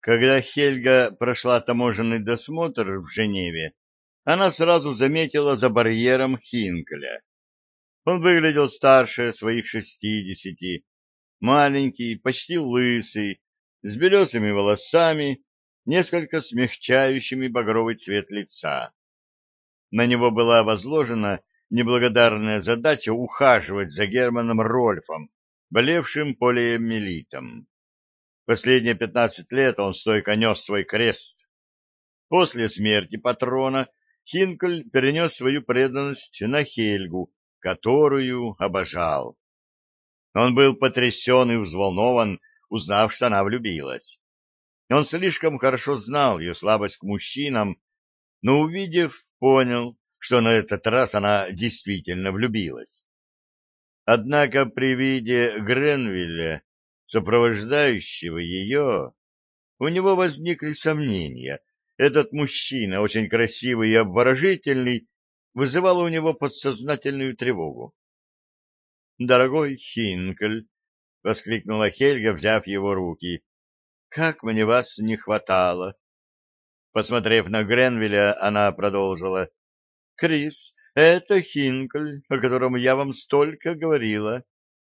Когда Хельга прошла таможенный досмотр в Женеве, она сразу заметила за барьером Хинкеля. Он выглядел старше своих 60, маленький, почти лысый, с белесыми волосами, несколько смягчающими багровый цвет лица. На него была возложена неблагодарная задача ухаживать за Германом Рольфом, болевшим полиомиелитом. Последние 15 лет он стойко нес свой крест. После смерти патрона Хинкель перенес свою преданность на Хельгу, которую обожал. Он был потрясен и взволнован, узнав, что она влюбилась. Он слишком хорошо знал ее слабость к мужчинам, но, увидев, понял, что на этот раз она действительно влюбилась. Однако при виде Гренвилля, сопровождающего ее, у него возникли сомнения. Этот мужчина, очень красивый и обворожительный, вызывал у него подсознательную тревогу. «Дорогой Хинкель!» — воскликнула Хельга, взяв его руки. «Как мне вас не хватало!» Посмотрев на Гренвилля, она продолжила. «Крис, это Хинкель, о котором я вам столько говорила».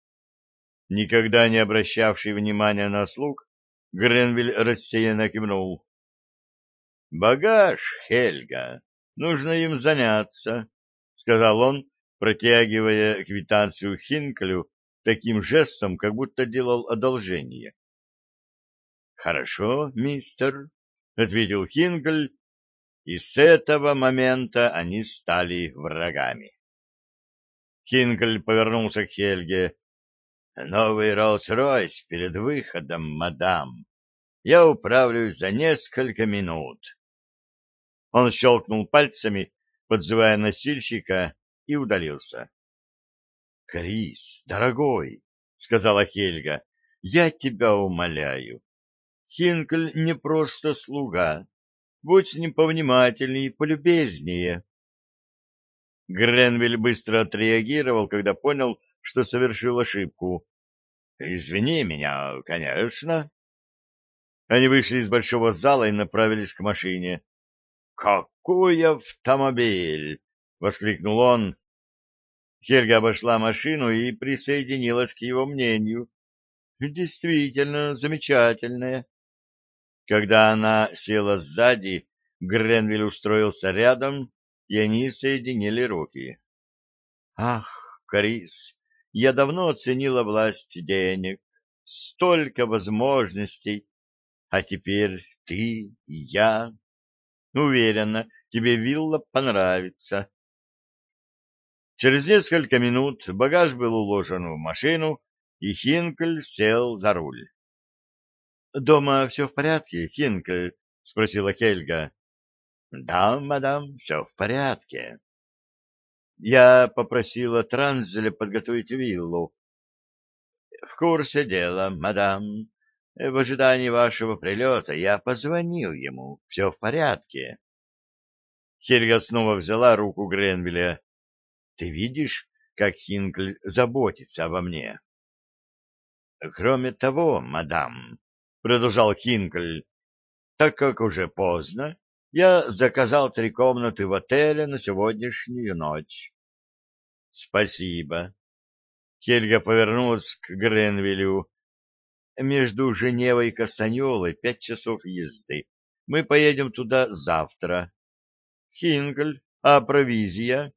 Никогда не обращавший внимания на слуг, Гренвиль рассеянно кивнул. «Багаж, Хельга, нужно им заняться», — сказал он, протягивая квитанцию Хинкелю таким жестом, как будто делал одолжение. «Хорошо, мистер», — ответил Хинкель, и с этого момента они стали врагами. Хинкель повернулся к Хельге. «Новый Роллс-Ройс перед выходом, мадам. Я управлюсь за несколько минут». Он щелкнул пальцами, подзывая носильщика, и удалился. — Крис, дорогой, — сказала Хельга, — я тебя умоляю. Хинкель не просто слуга. Будь с ним повнимательнее и полюбезнее. Гренвиль быстро отреагировал, когда понял, что совершил ошибку. — Извини меня, конечно. Они вышли из большого зала и направились к машине. «Какой автомобиль!» — воскликнул он. Хельга обошла машину и присоединилась к его мнению. «Действительно замечательная». Когда она села сзади, Гренвиль устроился рядом, и они соединили руки. «Ах, Крис, я давно оценила власть денег. Столько возможностей. А теперь ты и я. Уверена, тебе вилла понравится». Через несколько минут багаж был уложен в машину, и Хинкель сел за руль. — Дома все в порядке, Хинкель? — спросила Хельга. — Да, мадам, все в порядке. Я попросила Транзеля подготовить виллу. — В курсе дела, мадам. В ожидании вашего прилета я позвонил ему. Все в порядке. Хельга снова взяла руку Гренвилля. — Ты видишь, как Хинкль заботится обо мне? — Кроме того, мадам, — продолжал Хинкль, — так как уже поздно, я заказал 3 комнаты в отеле на сегодняшнюю ночь. — Спасибо. Хельга повернулась к Гренвилю. — Между Женевой и Кастаньолой 5 часов езды. Мы поедем туда завтра. — Хинкль, а провизия?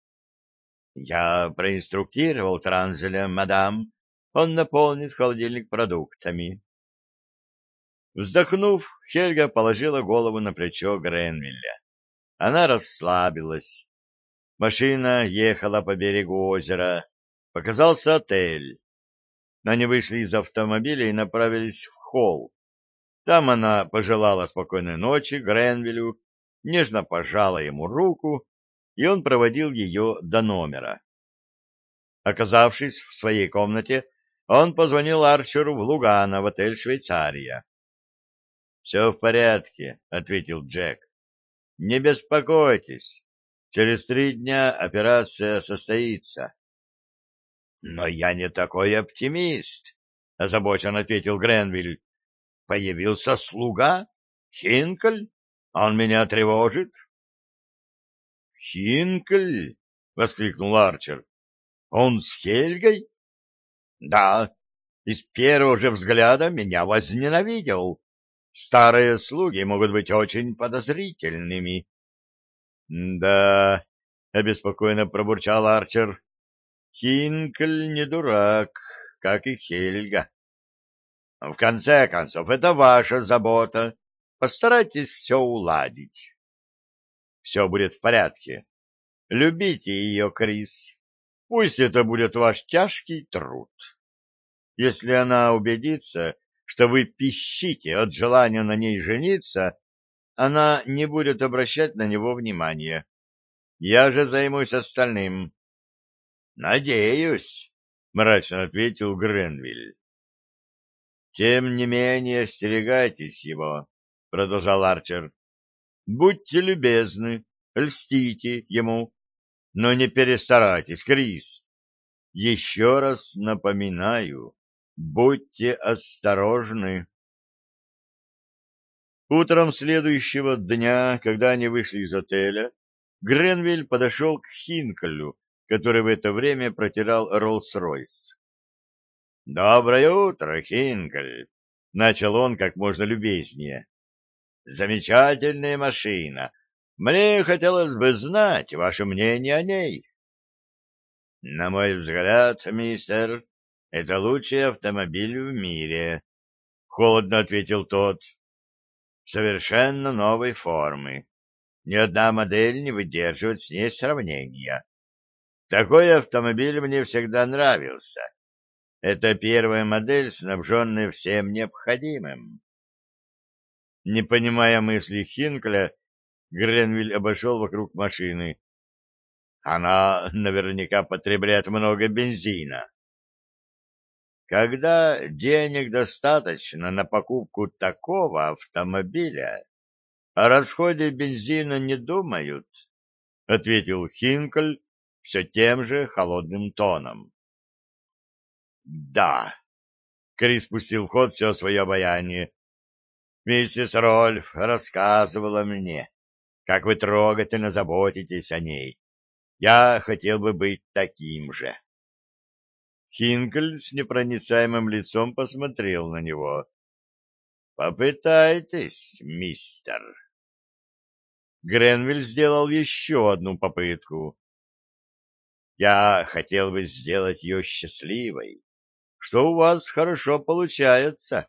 Я проинструктировал Транзеля, мадам. Он наполнит холодильник продуктами. Вздохнув, Хельга положила голову на плечо Гренвилля. Она расслабилась. Машина ехала по берегу озера. Показался отель. Они вышли из автомобиля и направились в холл. Там она пожелала спокойной ночи Гренвиллю, нежно пожала ему руку, и он проводил ее до номера. Оказавшись в своей комнате, он позвонил Арчеру в Лугано, в отель «Швейцария». «Все в порядке», — ответил Джек. «Не беспокойтесь. Через 3 дня операция состоится». «Но я не такой оптимист», — озабоченно ответил Гренвиль. появился слуга, Хинкель, он меня тревожит. Хинкель? — воскликнул Арчер. — Он с Хельгой? — Да, и с первого же взгляда меня возненавидел. Старые слуги могут быть очень подозрительными. — Да, — обеспокоенно пробурчал Арчер, — Хинкель не дурак, как и Хельга. — В конце концов, это ваша забота. Постарайтесь все уладить. — Все будет в порядке. Любите ее, Крис. Пусть это будет ваш тяжкий труд. Если она убедится, что вы пищите от желания на ней жениться, она не будет обращать на него внимания. Я же займусь остальным. — Надеюсь, — мрачно ответил Гренвиль. — Тем не менее, остерегайтесь его, — продолжал Арчер. — Будьте любезны, льстите ему, но не перестарайтесь, Крис. Еще раз напоминаю, будьте осторожны. Утром следующего дня, когда они вышли из отеля, Гренвиль подошел к Хинкелю, который в это время протирал Роллс-Ройс. — Доброе утро, Хинкель! — начал он как можно любезнее. — Замечательная машина. Мне хотелось бы знать ваше мнение о ней. — На мой взгляд, мистер, это лучший автомобиль в мире, — холодно ответил тот. — Совершенно новой формы. Ни одна модель не выдерживает с ней сравнения. Такой автомобиль мне всегда нравился. Это первая модель, снабженная всем необходимым. Не понимая мысли Хинкля, Гренвиль обошел вокруг машины. Она наверняка потребляет много бензина. Когда денег достаточно на покупку такого автомобиля, о расходе бензина не думают, — ответил Хинкель все тем же холодным тоном. — Да, — Крис пустил в ход все свое обаяние. — Миссис Рольф рассказывала мне, как вы трогательно заботитесь о ней. Я хотел бы быть таким же. Хинкель с непроницаемым лицом посмотрел на него. — Попытайтесь, мистер. Гренвиль сделал еще одну попытку. — Я хотел бы сделать ее счастливой, что у вас хорошо получается.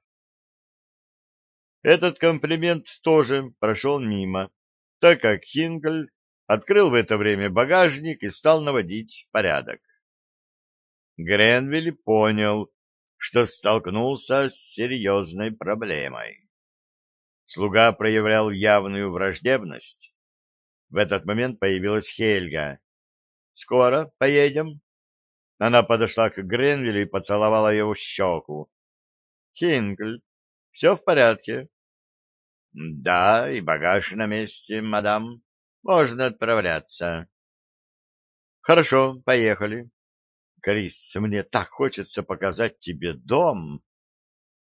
Этот комплимент тоже прошел мимо, так как Хинкель открыл в это время багажник и стал наводить порядок. Гренвиль понял, что столкнулся с серьезной проблемой. Слуга проявлял явную враждебность. В этот момент появилась Хельга. «Скоро поедем?» Она подошла к Гренвилю и поцеловала его в щеку. «Хинкль, все в порядке?» «Да, и багаж на месте, мадам. Можно отправляться». «Хорошо, поехали. Крис, мне так хочется показать тебе дом».